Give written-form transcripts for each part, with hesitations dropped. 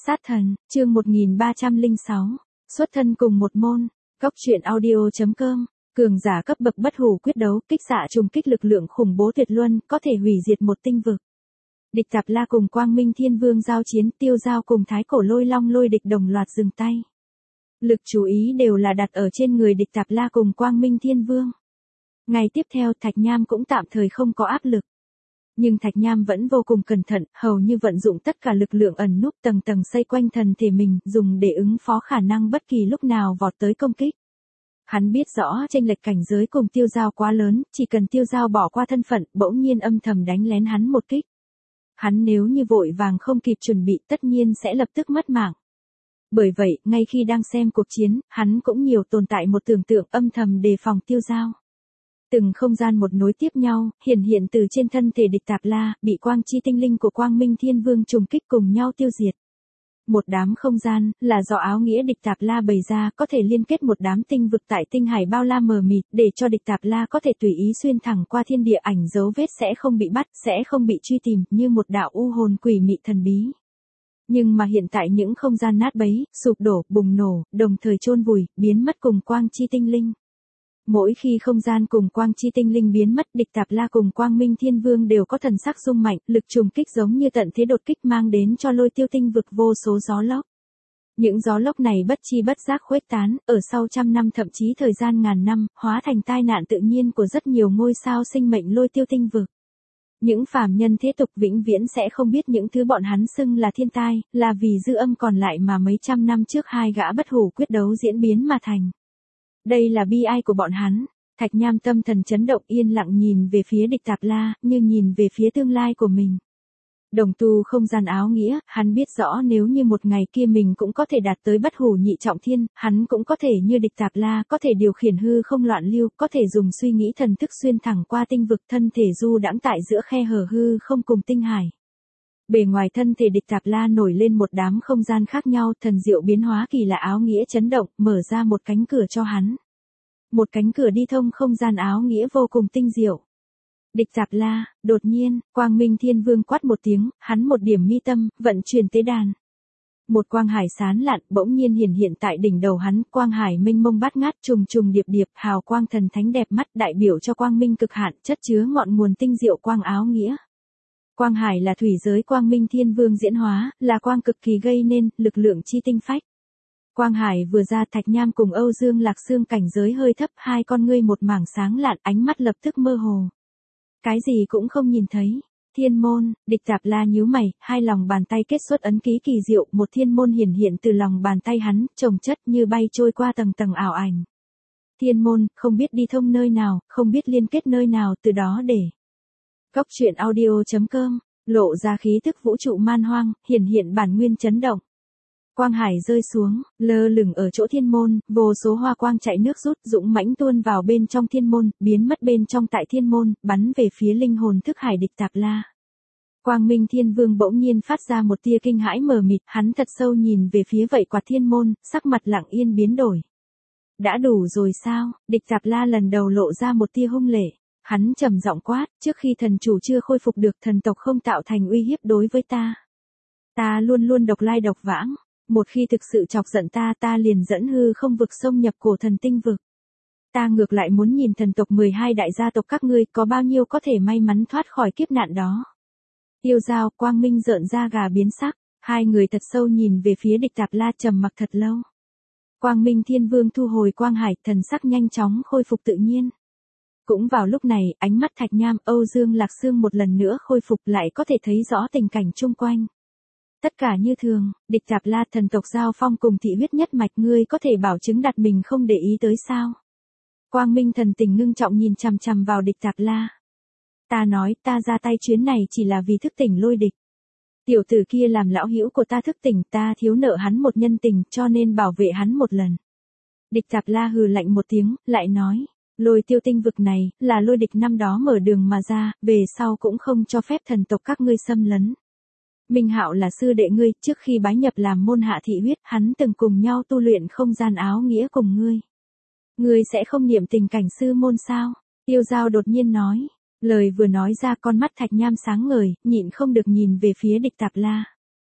Sát thần, chương 1306. Xuất thân cùng một môn. Góc truyện audio.com. Cường giả cấp bậc bất hủ quyết đấu, kích xạ trùng kích lực lượng khủng bố tuyệt luân, có thể hủy diệt một tinh vực. Địch Tạp La cùng Quang Minh Thiên Vương giao chiến, Tiêu Giao cùng Thái Cổ Lôi Long Lôi Địch đồng loạt dừng tay. Lực chú ý đều là đặt ở trên người Địch Tạp La cùng Quang Minh Thiên Vương. Ngày tiếp theo Thạch Nham cũng tạm thời không có áp lực. Nhưng Thạch Nham vẫn vô cùng cẩn thận, hầu như vận dụng tất cả lực lượng ẩn núp tầng tầng xây quanh thân thể mình, dùng để ứng phó khả năng bất kỳ lúc nào vọt tới công kích. Hắn biết rõ chênh lệch cảnh giới cùng Tiêu Giao quá lớn, chỉ cần Tiêu Giao bỏ qua thân phận, bỗng nhiên âm thầm đánh lén hắn một kích. Hắn nếu như vội vàng không kịp chuẩn bị tất nhiên sẽ lập tức mất mạng. Bởi vậy, ngay khi đang xem cuộc chiến, hắn cũng nhiều tồn tại một tưởng tượng âm thầm đề phòng Tiêu Giao. Từng không gian một nối tiếp nhau, hiện từ trên thân thể Địch Tạp La, bị quang chi tinh linh của Quang Minh Thiên Vương trùng kích cùng nhau tiêu diệt. Một đám không gian, là do áo nghĩa Địch Tạp La bày ra, có thể liên kết một đám tinh vực tại tinh hải bao la mờ mịt, để cho Địch Tạp La có thể tùy ý xuyên thẳng qua thiên địa, ảnh dấu vết sẽ không bị bắt, sẽ không bị truy tìm, như một đạo u hồn quỷ mị thần bí. Nhưng mà hiện tại những không gian nát bấy, sụp đổ, bùng nổ, đồng thời chôn vùi, biến mất cùng quang chi tinh linh. Mỗi khi không gian cùng quang chi tinh linh biến mất, Địch Tạp La cùng Quang Minh Thiên Vương đều có thần sắc rung mạnh, lực trùng kích giống như tận thế đột kích mang đến cho Lôi Tiêu tinh vực vô số gió lốc. Những gió lốc này bất chi bất giác khuếch tán, ở sau trăm năm thậm chí thời gian ngàn năm, hóa thành tai nạn tự nhiên của rất nhiều ngôi sao sinh mệnh Lôi Tiêu tinh vực. Những phàm nhân thế tục vĩnh viễn sẽ không biết những thứ bọn hắn xưng là thiên tai, là vì dư âm còn lại mà mấy trăm năm trước hai gã bất hủ quyết đấu diễn biến mà thành. Đây là bi ai của bọn hắn. Thạch Nham tâm thần chấn động, yên lặng nhìn về phía Địch Tạp La, như nhìn về phía tương lai của mình. Đồng tu không gian áo nghĩa, hắn biết rõ nếu như một ngày kia mình cũng có thể đạt tới bất hủ nhị trọng thiên, hắn cũng có thể như Địch Tạp La, có thể điều khiển hư không loạn lưu, có thể dùng suy nghĩ thần thức xuyên thẳng qua tinh vực, thân thể du đãng tại giữa khe hở hư không cùng tinh hải. Bề ngoài thân thể Địch Tạp La nổi lên một đám không gian khác nhau, thần diệu biến hóa kỳ lạ, áo nghĩa chấn động, mở ra một cánh cửa cho hắn. Một cánh cửa đi thông không gian áo nghĩa vô cùng tinh diệu. Địch Tạp La, đột nhiên, Quang Minh Thiên Vương quát một tiếng, hắn một điểm mi tâm, vận chuyển tế đàn. Một quang hải sán lạn bỗng nhiên hiện tại đỉnh đầu hắn, quang hải mênh mông bát ngát, trùng trùng điệp điệp, hào quang thần thánh đẹp mắt, đại biểu cho quang minh cực hạn, chất chứa ngọn nguồn tinh diệu quang áo nghĩa. Quang hải là thủy giới Quang Minh Thiên Vương diễn hóa, là quang cực kỳ gây nên, lực lượng chi tinh phách. Quang hải vừa ra, Thạch Nham cùng Âu Dương Lạc Xương cảnh giới hơi thấp, hai con ngươi một mảng sáng lạn, ánh mắt lập tức mơ hồ. Cái gì cũng không nhìn thấy. Thiên môn, Địch Tạp La nhíu mày, hai lòng bàn tay kết xuất ấn ký kỳ diệu, một thiên môn hiện từ lòng bàn tay hắn, chồng chất như bay trôi qua tầng tầng ảo ảnh. Thiên môn, không biết đi thông nơi nào, không biết liên kết nơi nào, từ đó để. Góc truyện audio.com, lộ ra khí tức vũ trụ man hoang, hiện bản nguyên chấn động. Quang hải rơi xuống, lơ lửng ở chỗ thiên môn, vô số hoa quang chạy nước rút, dũng mãnh tuôn vào bên trong thiên môn, biến mất bên trong tại thiên môn, bắn về phía linh hồn thức hải Địch Tạp La. Quang Minh Thiên Vương bỗng nhiên phát ra một tia kinh hãi mờ mịt, hắn thật sâu nhìn về phía vậy quạt thiên môn, sắc mặt lặng yên biến đổi. Đã đủ rồi sao? Địch Tạp La lần đầu lộ ra một tia hung lệ. Hắn trầm giọng quát, trước khi thần chủ chưa khôi phục được, thần tộc không tạo thành uy hiếp đối với ta. Ta luôn luôn độc lai độc vãng. Một khi thực sự chọc giận ta liền dẫn hư không vực xông nhập cổ thần tinh vực. Ta ngược lại muốn nhìn thần tộc 12 đại gia tộc các ngươi có bao nhiêu có thể may mắn thoát khỏi kiếp nạn đó. Tiêu Giao, Quang Minh rợn da gà biến sắc, hai người thật sâu nhìn về phía Địch Tạp La, trầm mặc thật lâu. Quang Minh Thiên Vương thu hồi quang hải, thần sắc nhanh chóng khôi phục tự nhiên. Cũng vào lúc này, ánh mắt Thạch Nham, Âu Dương Lạc Xương một lần nữa khôi phục, lại có thể thấy rõ tình cảnh chung quanh. Tất cả như thường, Địch Tạp La, thần tộc giao phong cùng thị huyết nhất mạch, ngươi có thể bảo chứng đặt mình không để ý tới sao? Quang Minh thần tình ngưng trọng nhìn chằm chằm vào Địch Tạp La. Ta nói, ta ra tay chuyến này chỉ là vì thức tỉnh Lôi Địch. Tiểu tử kia làm lão hữu của ta thức tỉnh, ta thiếu nợ hắn một nhân tình, cho nên bảo vệ hắn một lần. Địch Tạp La hừ lạnh một tiếng, lại nói. Lôi Tiêu tinh vực này, là Lôi Địch năm đó mở đường mà ra, về sau cũng không cho phép thần tộc các ngươi xâm lấn. Minh Hạo là sư đệ ngươi, trước khi bái nhập làm môn hạ thị huyết, hắn từng cùng nhau tu luyện không gian áo nghĩa cùng ngươi. Ngươi sẽ không niệm tình cảnh sư môn sao? Tiêu Giao đột nhiên nói. Lời vừa nói ra, con mắt Thạch Nham sáng ngời, nhịn không được nhìn về phía Địch Tạp La.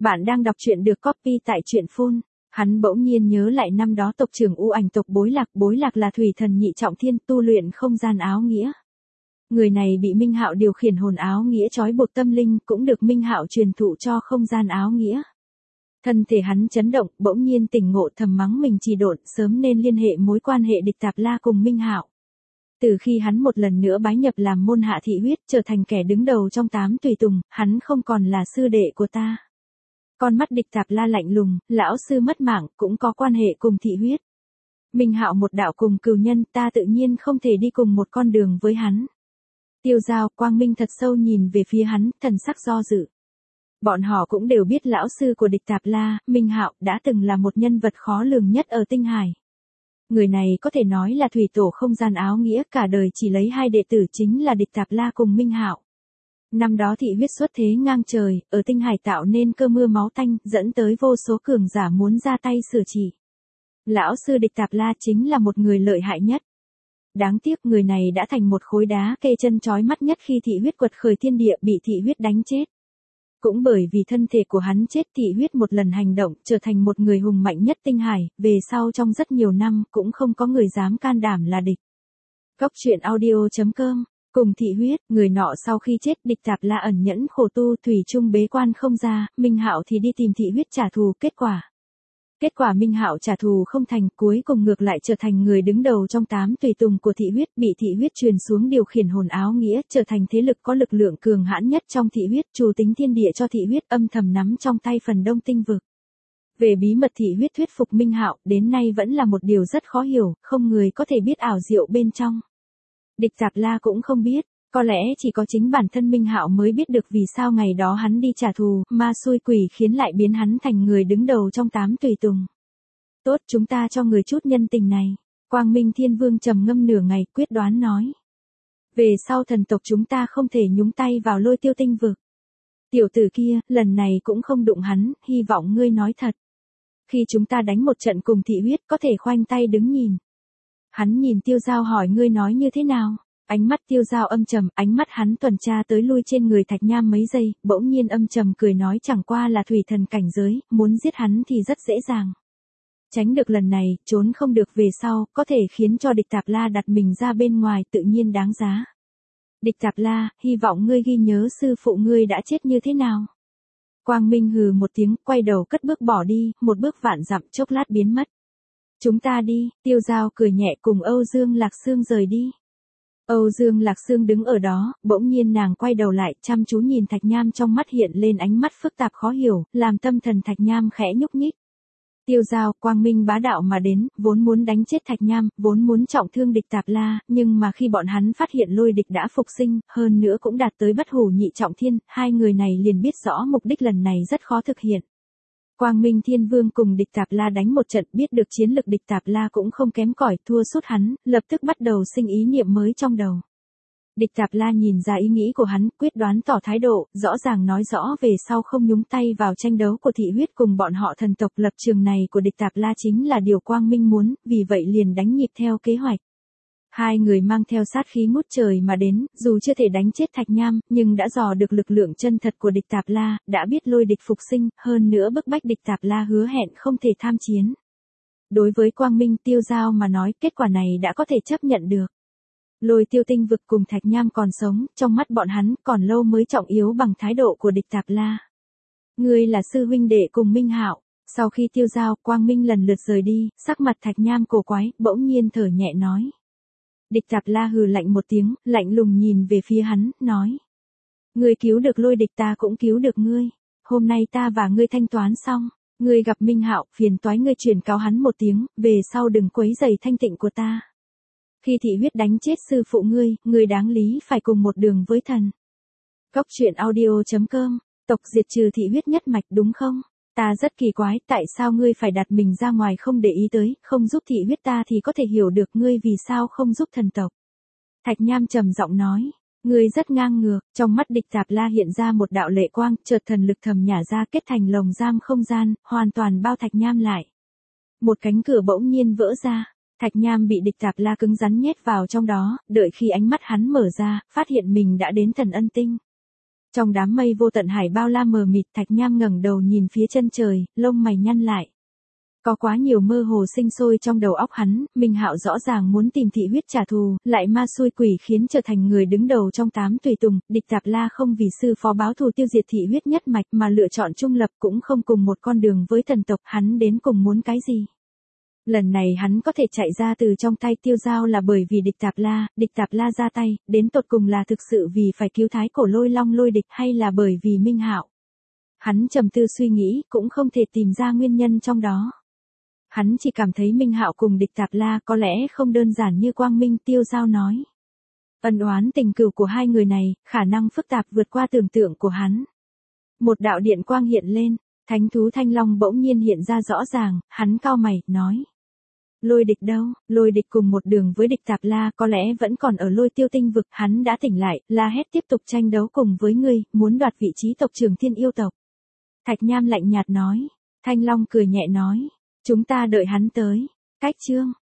Bạn đang đọc truyện được copy tại truyện phun. Hắn bỗng nhiên nhớ lại năm đó tộc trưởng U Ảnh tộc Bối Lạc là thủy thần nhị trọng thiên tu luyện không gian áo nghĩa. Người này bị Minh Hạo điều khiển hồn áo nghĩa trói buộc tâm linh, cũng được Minh Hạo truyền thụ cho không gian áo nghĩa. Thân thể hắn chấn động, bỗng nhiên tỉnh ngộ, thầm mắng mình trì độn, sớm nên liên hệ mối quan hệ Địch Tạp La cùng Minh Hạo. Từ khi hắn một lần nữa bái nhập làm môn hạ thị huyết, trở thành kẻ đứng đầu trong 8 tùy tùng, hắn không còn là sư đệ của ta. Con mắt Địch Tạp La lạnh lùng, lão sư mất mạng, cũng có quan hệ cùng thị huyết. Minh Hạo một đạo cùng cừu nhân, ta tự nhiên không thể đi cùng một con đường với hắn. Tiêu Giao, Quang Minh thật sâu nhìn về phía hắn, thần sắc do dự. Bọn họ cũng đều biết lão sư của Địch Tạp La, Minh Hạo, đã từng là một nhân vật khó lường nhất ở Tinh Hải. Người này có thể nói là thủy tổ không gian áo nghĩa, cả đời chỉ lấy 2 đệ tử chính là Địch Tạp La cùng Minh Hạo. Năm đó thị huyết xuất thế ngang trời, ở Tinh Hải tạo nên cơn mưa máu tanh, dẫn tới vô số cường giả muốn ra tay sửa trị. Lão sư Địch Tạp La chính là một người lợi hại nhất. Đáng tiếc người này đã thành một khối đá kê chân chói mắt nhất khi thị huyết quật khởi thiên địa, bị thị huyết đánh chết. Cũng bởi vì thân thể của hắn chết, thị huyết một lần hành động, trở thành một người hùng mạnh nhất Tinh Hải, về sau trong rất nhiều năm, cũng không có người dám can đảm là địch. Cốc truyện audio.com. Cùng thị huyết, người nọ sau khi chết, Địch Tạp La ẩn nhẫn khổ tu, thủy chung bế quan không ra, Minh Hạo thì đi tìm thị huyết trả thù, Kết quả Minh Hạo trả thù không thành, cuối cùng ngược lại trở thành người đứng đầu trong 8 tùy tùng của thị huyết, bị thị huyết truyền xuống điều khiển hồn áo nghĩa, trở thành thế lực có lực lượng cường hãn nhất trong thị huyết, chủ tính thiên địa cho thị huyết, âm thầm nắm trong tay phần đông tinh vực. Về bí mật thị huyết thuyết phục Minh Hạo, đến nay vẫn là một điều rất khó hiểu, không người có thể biết ảo diệu bên trong. Địch Tạp La cũng không biết, có lẽ chỉ có chính bản thân Minh Hạo mới biết được vì sao ngày đó hắn đi trả thù, ma xui quỷ khiến lại biến hắn thành người đứng đầu trong 8 tùy tùng. Tốt, chúng ta cho người chút nhân tình này. Quang Minh Thiên Vương trầm ngâm nửa ngày, quyết đoán nói. Về sau thần tộc chúng ta không thể nhúng tay vào Lôi Tiêu tinh vực. Tiểu tử kia, lần này cũng không đụng hắn, hy vọng ngươi nói thật. Khi chúng ta đánh một trận cùng thị huyết, có thể khoanh tay đứng nhìn. Hắn nhìn Tiêu Giao hỏi, ngươi nói như thế nào? Ánh mắt Tiêu Giao âm trầm, ánh mắt hắn tuần tra tới lui trên người Thạch Nham mấy giây, bỗng nhiên âm trầm cười nói, chẳng qua là thủy thần cảnh giới, muốn giết hắn thì rất dễ dàng. Tránh được lần này, trốn không được về sau, có thể khiến cho Địch Tạp La đặt mình ra bên ngoài, tự nhiên đáng giá. Địch Tạp La, hy vọng ngươi ghi nhớ sư phụ ngươi đã chết như thế nào. Quang Minh hừ một tiếng, quay đầu cất bước bỏ đi, một bước vạn dặm, chốc lát biến mất. Chúng ta đi, Tiêu Giao cười nhẹ cùng Âu Dương Lạc Sương rời đi. Âu Dương Lạc Sương đứng ở đó, bỗng nhiên nàng quay đầu lại, chăm chú nhìn Thạch Nham, trong mắt hiện lên ánh mắt phức tạp khó hiểu, làm tâm thần Thạch Nham khẽ nhúc nhích. Tiêu Giao, Quang Minh bá đạo mà đến, vốn muốn đánh chết Thạch Nham, vốn muốn trọng thương Địch Tạp La, nhưng mà khi bọn hắn phát hiện Lôi Địch đã phục sinh, hơn nữa cũng đạt tới bất hủ nhị trọng thiên, hai người này liền biết rõ mục đích lần này rất khó thực hiện. Quang Minh Thiên Vương cùng Địch Tạp La đánh một trận, biết được chiến lực Địch Tạp La cũng không kém cỏi, thua sút hắn, lập tức bắt đầu sinh ý niệm mới trong đầu. Địch Tạp La nhìn ra ý nghĩ của hắn, quyết đoán tỏ thái độ, rõ ràng nói rõ về sau không nhúng tay vào tranh đấu của thị huyết cùng bọn họ thần tộc. Lập trường này của Địch Tạp La chính là điều Quang Minh muốn, vì vậy liền đánh nhịp theo kế hoạch. Hai người mang theo sát khí ngút trời mà đến, dù chưa thể đánh chết Thạch Nham, nhưng đã dò được lực lượng chân thật của Địch Tạp La, đã biết Lôi Địch phục sinh, hơn nữa bức bách Địch Tạp La hứa hẹn không thể tham chiến. Đối với Quang Minh, Tiêu Giao mà nói, kết quả này đã có thể chấp nhận được. Lôi Tiêu tinh vực cùng Thạch Nham còn sống, trong mắt bọn hắn còn lâu mới trọng yếu bằng thái độ của Địch Tạp La. Ngươi là sư huynh đệ cùng Minh Hạo. Sau khi Tiêu Giao, Quang Minh lần lượt rời đi, sắc mặt Thạch Nham cổ quái, bỗng nhiên thở nhẹ nói. Địch Tạp La hừ lạnh một tiếng, lạnh lùng nhìn về phía hắn, nói. Ngươi cứu được Lôi Địch, ta cũng cứu được ngươi. Hôm nay ta và ngươi thanh toán xong. Ngươi gặp Minh Hạo, phiền toái ngươi truyền cáo hắn một tiếng, về sau đừng quấy rầy thanh tịnh của ta. Khi thị huyết đánh chết sư phụ ngươi đáng lý phải cùng một đường với thần. Cốc truyện audio.com, tộc diệt trừ thị huyết nhất mạch đúng không? Ta rất kỳ quái, tại sao ngươi phải đặt mình ra ngoài không để ý tới, không giúp thị huyết, ta thì có thể hiểu được ngươi vì sao không giúp thần tộc. Thạch Nham trầm giọng nói, ngươi rất ngang ngược, trong mắt Địch Tạp La hiện ra một đạo lệ quang, chợt thần lực thầm nhả ra kết thành lồng giam không gian, hoàn toàn bao Thạch Nham lại. Một cánh cửa bỗng nhiên vỡ ra. Thạch Nham bị Địch Tạp La cứng rắn nhét vào trong đó, đợi khi ánh mắt hắn mở ra, phát hiện mình đã đến Thần Ân Tinh. Trong đám mây vô tận hải bao la mờ mịt, Thạch Nham ngẩng đầu nhìn phía chân trời, lông mày nhăn lại. Có quá nhiều mơ hồ sinh sôi trong đầu óc hắn, Minh Hạo rõ ràng muốn tìm thị huyết trả thù, lại ma xui quỷ khiến trở thành người đứng đầu trong 8 tùy tùng, Địch Tạp La không vì sư phó báo thù tiêu diệt thị huyết nhất mạch mà lựa chọn trung lập, cũng không cùng một con đường với thần tộc, hắn đến cùng muốn cái gì? Lần này hắn có thể chạy ra từ trong tay Tiêu Giao là bởi vì Địch Tạp La ra tay, đến tột cùng là thực sự vì phải cứu thái cổ lôi long lôi địch hay là bởi vì Minh Hạo? Hắn trầm tư suy nghĩ, cũng không thể tìm ra nguyên nhân trong đó. Hắn chỉ cảm thấy Minh Hạo cùng Địch Tạp La có lẽ không đơn giản như Quang Minh Tiêu Giao nói. Ân oán tình cừu của hai người này, khả năng phức tạp vượt qua tưởng tượng của hắn. Một đạo điện quang hiện lên, thánh thú thanh long bỗng nhiên hiện ra rõ ràng, hắn cau mày, nói. Lôi địch đâu? Lôi địch cùng một đường với Địch Tạp La có lẽ vẫn còn ở Lôi Tiêu tinh vực, hắn đã tỉnh lại, la hét tiếp tục tranh đấu cùng với ngươi, muốn đoạt vị trí tộc trưởng Thiên Yêu tộc. Thạch Nham lạnh nhạt nói, Thanh Long cười nhẹ nói, chúng ta đợi hắn tới. Cách chương